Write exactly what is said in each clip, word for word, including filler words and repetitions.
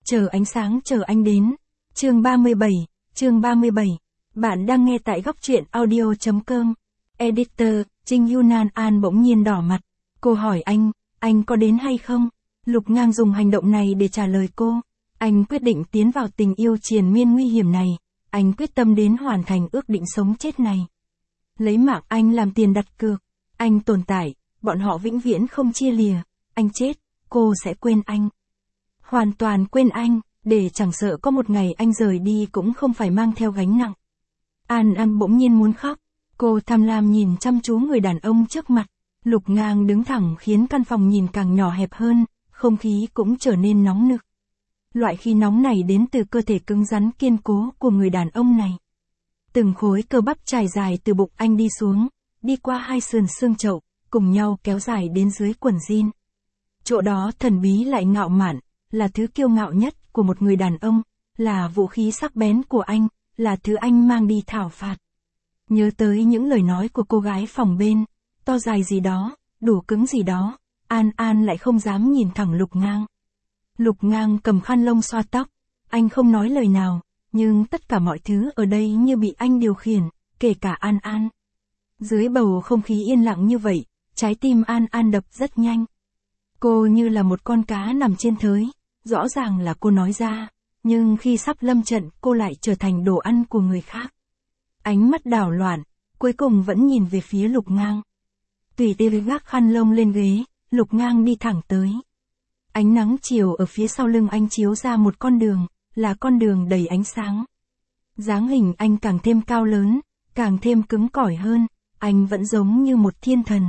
Chờ ánh sáng chờ anh đến. Chương ba mươi bảy, chương ba mươi bảy. Bạn đang nghe tại góc truyện audio chấm com. Editor, Trinh Yunan An bỗng nhiên đỏ mặt. Cô hỏi anh, anh có đến hay không? Lục Ngang dùng hành động này để trả lời cô. Anh quyết định tiến vào tình yêu triền miên nguy hiểm này. Anh quyết tâm đến hoàn thành ước định sống chết này. Lấy mạng anh làm tiền đặt cược. Anh tồn tại, bọn họ vĩnh viễn không chia lìa. Anh chết, cô sẽ quên anh. Hoàn toàn quên anh, để chẳng sợ có một ngày anh rời đi cũng không phải mang theo gánh nặng. An An bỗng nhiên muốn khóc. Cô tham lam nhìn chăm chú người đàn ông trước mặt. Lục Ngang đứng thẳng khiến căn phòng nhìn càng nhỏ hẹp hơn, không khí cũng trở nên nóng nực. Loại khí nóng này đến từ cơ thể cứng rắn kiên cố của người đàn ông này. Từng khối cơ bắp trải dài từ bụng anh đi xuống, đi qua hai sườn xương chậu, cùng nhau kéo dài đến dưới quần jean. Chỗ đó thần bí lại ngạo mạn, là thứ kiêu ngạo nhất của một người đàn ông, là vũ khí sắc bén của anh, là thứ anh mang đi thảo phạt. Nhớ tới những lời nói của cô gái phòng bên, to dài gì đó, đủ cứng gì đó, An An lại không dám nhìn thẳng Lục Ngang. Lục Ngang cầm khăn lông xoa tóc, anh không nói lời nào, nhưng tất cả mọi thứ ở đây như bị anh điều khiển, kể cả An An. Dưới bầu không khí yên lặng như vậy, trái tim An An đập rất nhanh. Cô như là một con cá nằm trên thới, rõ ràng là cô nói ra, nhưng khi sắp lâm trận cô lại trở thành đồ ăn của người khác. Ánh mắt đảo loạn, cuối cùng vẫn nhìn về phía Lục Ngang. Tùy tiện gác khăn lông lên ghế, Lục Ngang đi thẳng tới. Ánh nắng chiều ở phía sau lưng anh chiếu ra một con đường, là con đường đầy ánh sáng. Dáng hình anh càng thêm cao lớn, càng thêm cứng cỏi hơn, anh vẫn giống như một thiên thần.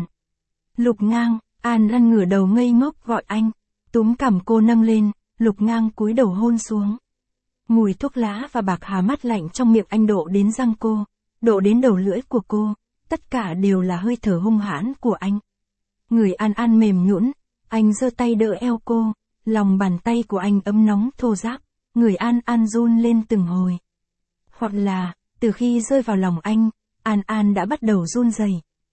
Lục Ngang, An An ngửa đầu ngây ngốc gọi anh, túm cằm cô nâng lên, Lục Ngang cúi đầu hôn xuống. Mùi thuốc lá và bạc hà mát lạnh trong miệng anh độ đến răng cô, độ đến đầu lưỡi của cô, tất cả đều là hơi thở hung hãn của anh. Người An An mềm nhũn, anh giơ tay đỡ eo cô, lòng bàn tay của anh ấm nóng thô ráp, người An An run lên từng hồi. Hoặc là, từ khi rơi vào lòng anh, An An đã bắt đầu run rẩy.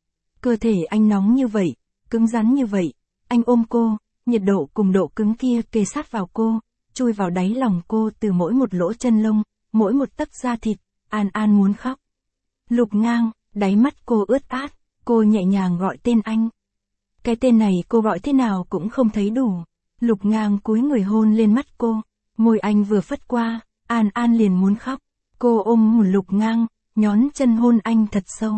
Cơ thể anh nóng như vậy, cứng rắn như vậy, anh ôm cô, nhiệt độ cùng độ cứng kia kề sát vào cô, chui vào đáy lòng cô từ mỗi một lỗ chân lông, mỗi một tấc da thịt, An An muốn khóc. Lục Ngang, đáy mắt cô ướt át, cô nhẹ nhàng gọi tên anh. Cái tên này cô gọi thế nào cũng không thấy đủ. Lục Ngang cúi người hôn lên mắt cô, môi anh vừa phất qua, An An liền muốn khóc. Cô ôm hùn Lục Ngang, nhón chân hôn anh thật sâu.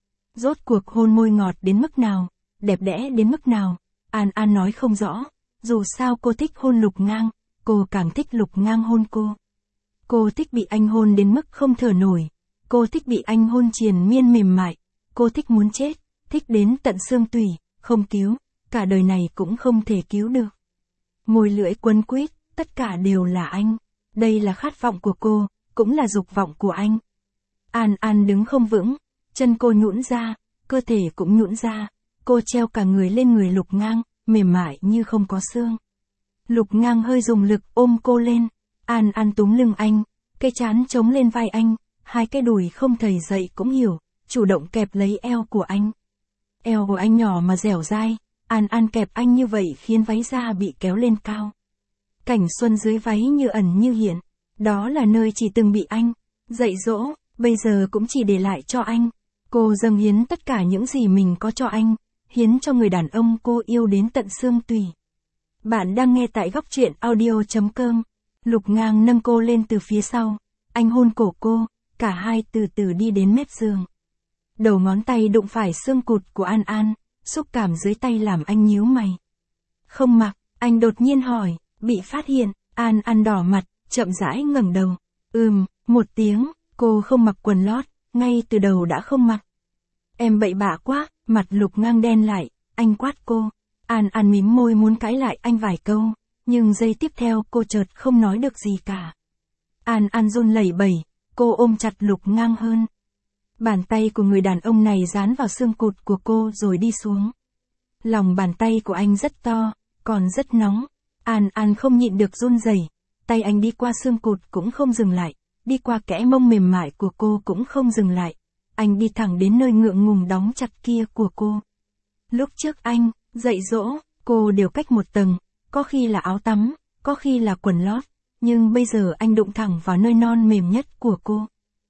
Rốt cuộc hôn môi ngọt đến mức nào, đẹp đẽ đến mức nào, An An nói không rõ, dù sao cô thích hôn Lục Ngang, cô càng thích Lục Ngang hôn cô. Cô thích bị anh hôn đến mức không thở nổi, cô thích bị anh hôn triền miên mềm mại, cô thích muốn chết, thích đến tận xương tủy, không cứu, cả đời này cũng không thể cứu được. Môi lưỡi quấn quýt, tất cả đều là anh, đây là khát vọng của cô, cũng là dục vọng của anh. An An đứng không vững, chân cô nhũn ra, cơ thể cũng nhũn ra, cô treo cả người lên người Lục Ngang, mềm mại như không có xương. Lục Ngang hơi dùng lực ôm cô lên, An An túm lưng anh, cái trán chống lên vai anh, hai cái đùi không thầy dậy cũng hiểu, chủ động kẹp lấy eo của anh. Eo của anh nhỏ mà dẻo dai, An An kẹp anh như vậy khiến váy da bị kéo lên cao. Cảnh xuân dưới váy như ẩn như hiện, đó là nơi chỉ từng bị anh dạy dỗ, bây giờ cũng chỉ để lại cho anh. Cô dâng hiến tất cả những gì mình có cho anh, hiến cho người đàn ông cô yêu đến tận xương tủy. Bạn đang nghe tại góc truyện audio chấm com. Lục Ngang nâng cô lên từ phía sau, anh hôn cổ cô, cả hai từ từ đi đến mép giường. Đầu ngón tay đụng phải xương cụt của An An, xúc cảm dưới tay làm anh nhíu mày. Không mặc, anh đột nhiên hỏi, bị phát hiện, An An đỏ mặt, chậm rãi ngẩng đầu. Ừm, một tiếng, cô không mặc quần lót, ngay từ đầu đã không mặc. Em bậy bạ quá, mặt Lục Ngang đen lại, anh quát cô. An An mím môi muốn cãi lại anh vài câu, nhưng giây tiếp theo cô chợt không nói được gì cả. An An run lẩy bẩy, cô ôm chặt Lục Ngang hơn. Bàn tay của người đàn ông này dán vào xương cụt của cô rồi đi xuống. Lòng bàn tay của anh rất to, còn rất nóng. An An không nhịn được run rẩy, tay anh đi qua xương cụt cũng không dừng lại, đi qua kẽ mông mềm mại của cô cũng không dừng lại. Anh đi thẳng đến nơi ngượng ngùng đóng chặt kia của cô. Lúc trước anh dạy dỗ cô đều cách một tầng, có khi là áo tắm, có khi là quần lót, nhưng bây giờ anh đụng thẳng vào nơi non mềm nhất của cô.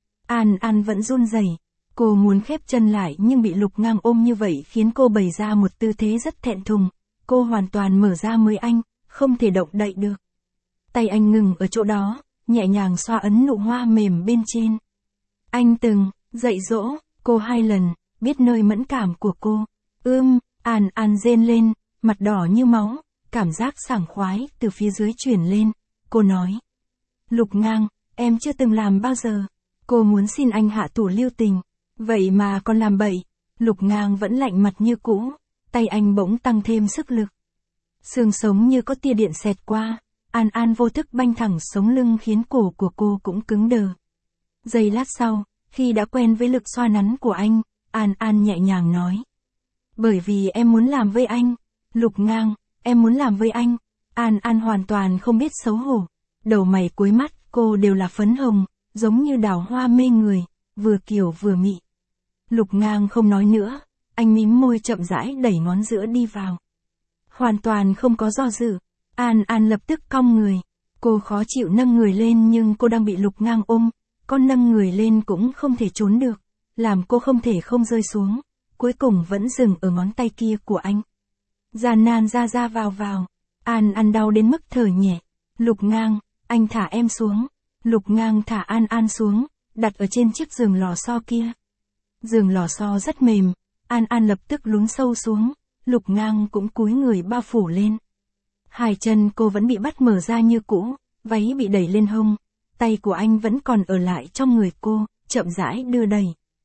An An vẫn run rẩy, cô muốn khép chân lại nhưng bị Lục Ngang ôm như vậy khiến cô bày ra một tư thế rất thẹn thùng, cô hoàn toàn mở ra mới anh, không thể động đậy được. Tay anh ngừng ở chỗ đó, nhẹ nhàng xoa ấn nụ hoa mềm bên trên. Anh từng dạy dỗ cô hai lần, biết nơi mẫn cảm của cô. Ưm, An An rên lên, mặt đỏ như máu, cảm giác sảng khoái từ phía dưới truyền lên. Cô nói, Lục Ngang, em chưa từng làm bao giờ. Cô muốn xin anh hạ thủ lưu tình, vậy mà còn làm bậy. Lục Ngang vẫn lạnh mặt như cũ, tay anh bỗng tăng thêm sức lực. Xương sống như có tia điện xẹt qua, An An vô thức banh thẳng sống lưng khiến cổ của cô cũng cứng đờ. Giây lát sau, khi đã quen với lực xoa nắn của anh, An An nhẹ nhàng nói. Bởi vì em muốn làm với anh. Lục Ngang, em muốn làm với anh. An An hoàn toàn không biết xấu hổ. Đầu mày cuối mắt cô đều là phấn hồng, giống như đào hoa mê người, vừa kiều vừa mị. Lục Ngang không nói nữa, anh mím môi chậm rãi đẩy ngón giữa đi vào. Hoàn toàn không có do dự, An An lập tức cong người. Cô khó chịu nâng người lên nhưng cô đang bị Lục Ngang ôm, con nâng người lên cũng không thể trốn được, làm cô không thể không rơi xuống, cuối cùng vẫn dừng ở ngón tay kia của anh. Gian nan ra ra vào vào, An An đau đến mức thở nhẹ. Lục Ngang, anh thả em xuống. Lục Ngang thả An An xuống, đặt ở trên chiếc giường lò xo kia. Giường lò xo rất mềm, An An lập tức lún sâu xuống, Lục Ngang cũng cúi người bao phủ lên. Hai chân cô vẫn bị bắt mở ra như cũ, váy bị đẩy lên hông, tay của anh vẫn còn ở lại trong người cô, chậm rãi đưa đẩy.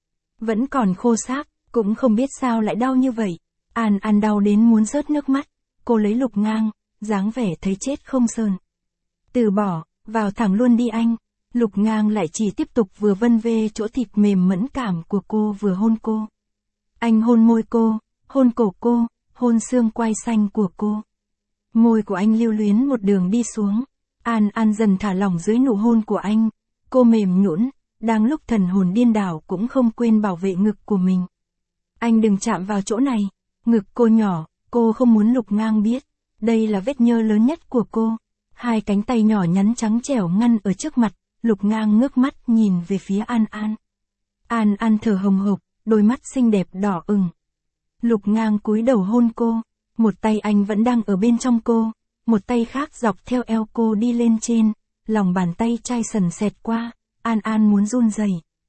Vẫn còn khô xác, cũng không biết sao lại đau như vậy. An An đau đến muốn rớt nước mắt, cô lấy Lục Ngang, dáng vẻ thấy chết không sờn. Từ bỏ, vào thẳng luôn đi anh. Lục Ngang lại chỉ tiếp tục vừa vân vê chỗ thịt mềm mẫn cảm của cô vừa hôn cô. Anh hôn môi cô, hôn cổ cô, hôn xương quai xanh của cô. Môi của anh lưu luyến một đường đi xuống. An An dần thả lỏng dưới nụ hôn của anh. Cô mềm nhũn, đang lúc thần hồn điên đảo cũng không quên bảo vệ ngực của mình. Anh đừng chạm vào chỗ này. Ngực cô nhỏ, cô không muốn Lục Ngang biết. Đây là vết nhơ lớn nhất của cô. Hai cánh tay nhỏ nhắn trắng trẻo ngăn ở trước mặt. Lục Ngang ngước mắt nhìn về phía An An. An An thở hồng hộc, đôi mắt xinh đẹp đỏ ửng. Lục Ngang cúi đầu hôn cô, một tay anh vẫn đang ở bên trong cô, một tay khác dọc theo eo cô đi lên trên, lòng bàn tay chai sần sệt qua, An An muốn run rẩy.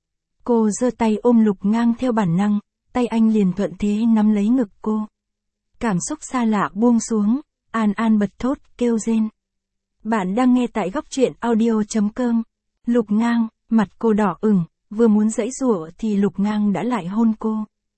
Cô giơ tay ôm Lục Ngang theo bản năng, tay anh liền thuận thế nắm lấy ngực cô. Cảm xúc xa lạ buông xuống, An An bật thốt kêu rên. Bạn đang nghe tại góc truyện audio chấm com. Lục Ngang, mặt cô đỏ ửng, vừa muốn giãy giụa thì Lục Ngang đã lại hôn cô.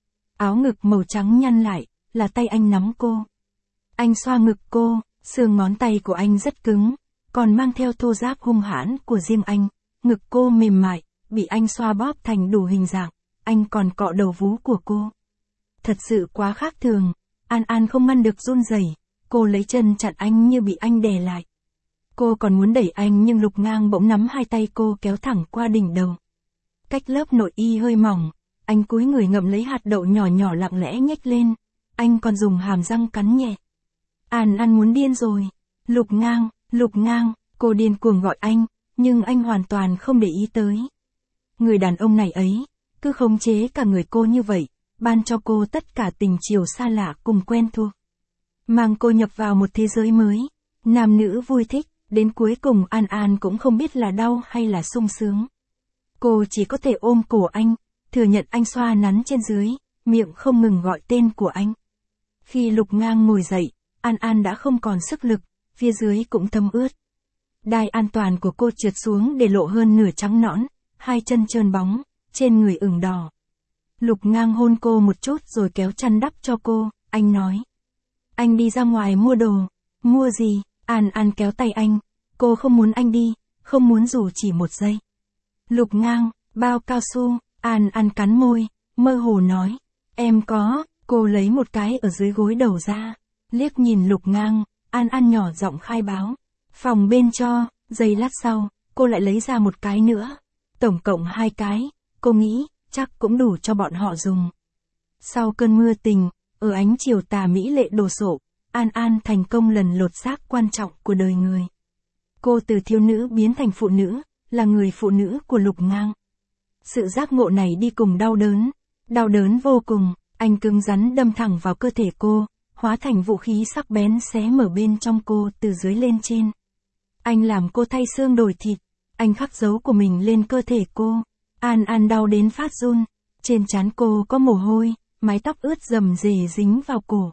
Áo ngực màu trắng nhăn lại, là tay anh nắm cô. Anh xoa ngực cô, xương ngón tay của anh rất cứng, còn mang theo thô ráp hung hãn của riêng anh. Ngực cô mềm mại, bị anh xoa bóp thành đủ hình dạng, anh còn cọ đầu vú của cô. Thật sự quá khác thường, An An không ngăn được run rẩy, cô lấy chân chặn anh như bị anh đè lại. Cô còn muốn đẩy anh nhưng Lục Ngang bỗng nắm hai tay cô kéo thẳng qua đỉnh đầu. Cách lớp nội y hơi mỏng, anh cúi người ngậm lấy hạt đậu nhỏ nhỏ lặng lẽ nhếch lên, anh còn dùng hàm răng cắn nhẹ. An An muốn điên rồi. Lục Ngang, Lục Ngang, cô điên cuồng gọi anh, nhưng anh hoàn toàn không để ý tới. Người đàn ông này ấy, cứ khống chế cả người cô như vậy, ban cho cô tất cả tình chiều xa lạ cùng quen thuộc. Mang cô nhập vào một thế giới mới, nam nữ vui thích. Đến cuối cùng An An cũng không biết là đau hay là sung sướng. Cô chỉ có thể ôm cổ anh, thừa nhận anh xoa nắn trên dưới, miệng không ngừng gọi tên của anh. Khi Lục Ngang ngồi dậy, An An đã không còn sức lực, phía dưới cũng thấm ướt. Đai an toàn của cô trượt xuống để lộ hơn nửa trắng nõn, hai chân trơn bóng, trên người ửng đỏ. Lục Ngang hôn cô một chút rồi kéo chăn đắp cho cô, anh nói. Anh đi ra ngoài mua đồ. Mua gì? An An kéo tay anh, cô không muốn anh đi, không muốn dù chỉ một giây. Lục Ngang, bao cao su, An An cắn môi, mơ hồ nói, em có, cô lấy một cái ở dưới gối đầu ra, liếc nhìn Lục Ngang, An An nhỏ giọng khai báo, phòng bên cho, giây lát sau, cô lại lấy ra một cái nữa, tổng cộng hai cái, cô nghĩ, chắc cũng đủ cho bọn họ dùng. Sau cơn mưa tình, ở ánh chiều tà mỹ lệ đồ sộ, An An thành công lần lột xác quan trọng của đời người. Cô từ thiếu nữ biến thành phụ nữ, là người phụ nữ của Lục Ngang. Sự giác ngộ này đi cùng đau đớn. Đau đớn vô cùng, anh cứng rắn đâm thẳng vào cơ thể cô, hóa thành vũ khí sắc bén xé mở bên trong cô từ dưới lên trên. Anh làm cô thay xương đổi thịt, anh khắc dấu của mình lên cơ thể cô. An An đau đến phát run, trên trán cô có mồ hôi, mái tóc ướt rầm rề dính vào cổ.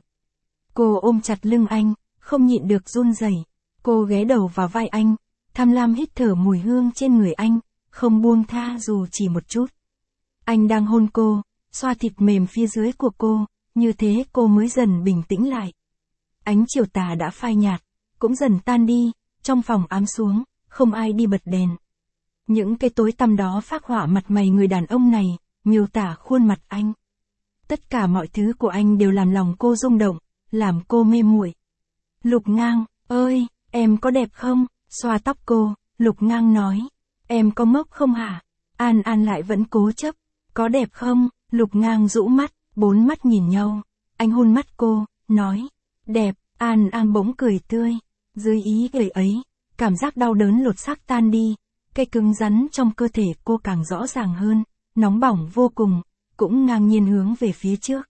Cô ôm chặt lưng anh, không nhịn được run rẩy. Cô ghé đầu vào vai anh, tham lam hít thở mùi hương trên người anh, không buông tha dù chỉ một chút. Anh đang hôn cô, xoa thịt mềm phía dưới của cô, như thế cô mới dần bình tĩnh lại. Ánh chiều tà đã phai nhạt, cũng dần tan đi, trong phòng ám xuống, không ai đi bật đèn. Những cây tối tăm đó phác họa mặt mày người đàn ông này, miêu tả khuôn mặt anh. Tất cả mọi thứ của anh đều làm lòng cô rung động, làm cô mê muội. Lục Ngang, ơi, em có đẹp không? Xoa tóc cô, Lục Ngang nói. Em có ngốc không hả? An An lại vẫn cố chấp. Có đẹp không? Lục Ngang rũ mắt, bốn mắt nhìn nhau. Anh hôn mắt cô, nói. Đẹp, An An bỗng cười tươi. Dưới ý cười ấy, cảm giác đau đớn lột xác tan đi. Cái cứng rắn trong cơ thể cô càng rõ ràng hơn, nóng bỏng vô cùng, cũng ngang nhiên hướng về phía trước.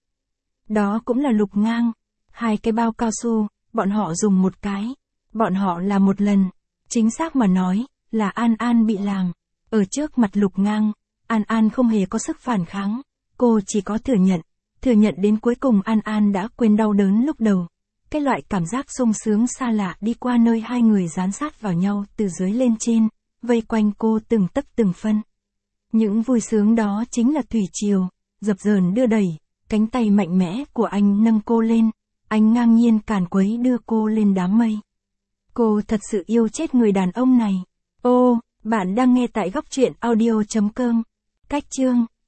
Đó cũng là Lục Ngang. Hai cái bao cao su, bọn họ dùng một cái. Bọn họ là một lần. Chính xác mà nói, là An An bị làm. Ở trước mặt Lục Ngang, An An không hề có sức phản kháng. Cô chỉ có thừa nhận. Thừa nhận đến cuối cùng An An đã quên đau đớn lúc đầu. Cái loại cảm giác sung sướng xa lạ đi qua nơi hai người dán sát vào nhau từ dưới lên trên, vây quanh cô từng tấc từng phân. Những vui sướng đó chính là thủy triều, dập dờn đưa đẩy, cánh tay mạnh mẽ của anh nâng cô lên, anh ngang nhiên càn quấy đưa cô lên đám mây. Cô thật sự yêu chết người đàn ông này. Ô, bạn đang nghe tại góc truyện audio chấm com. Cách chương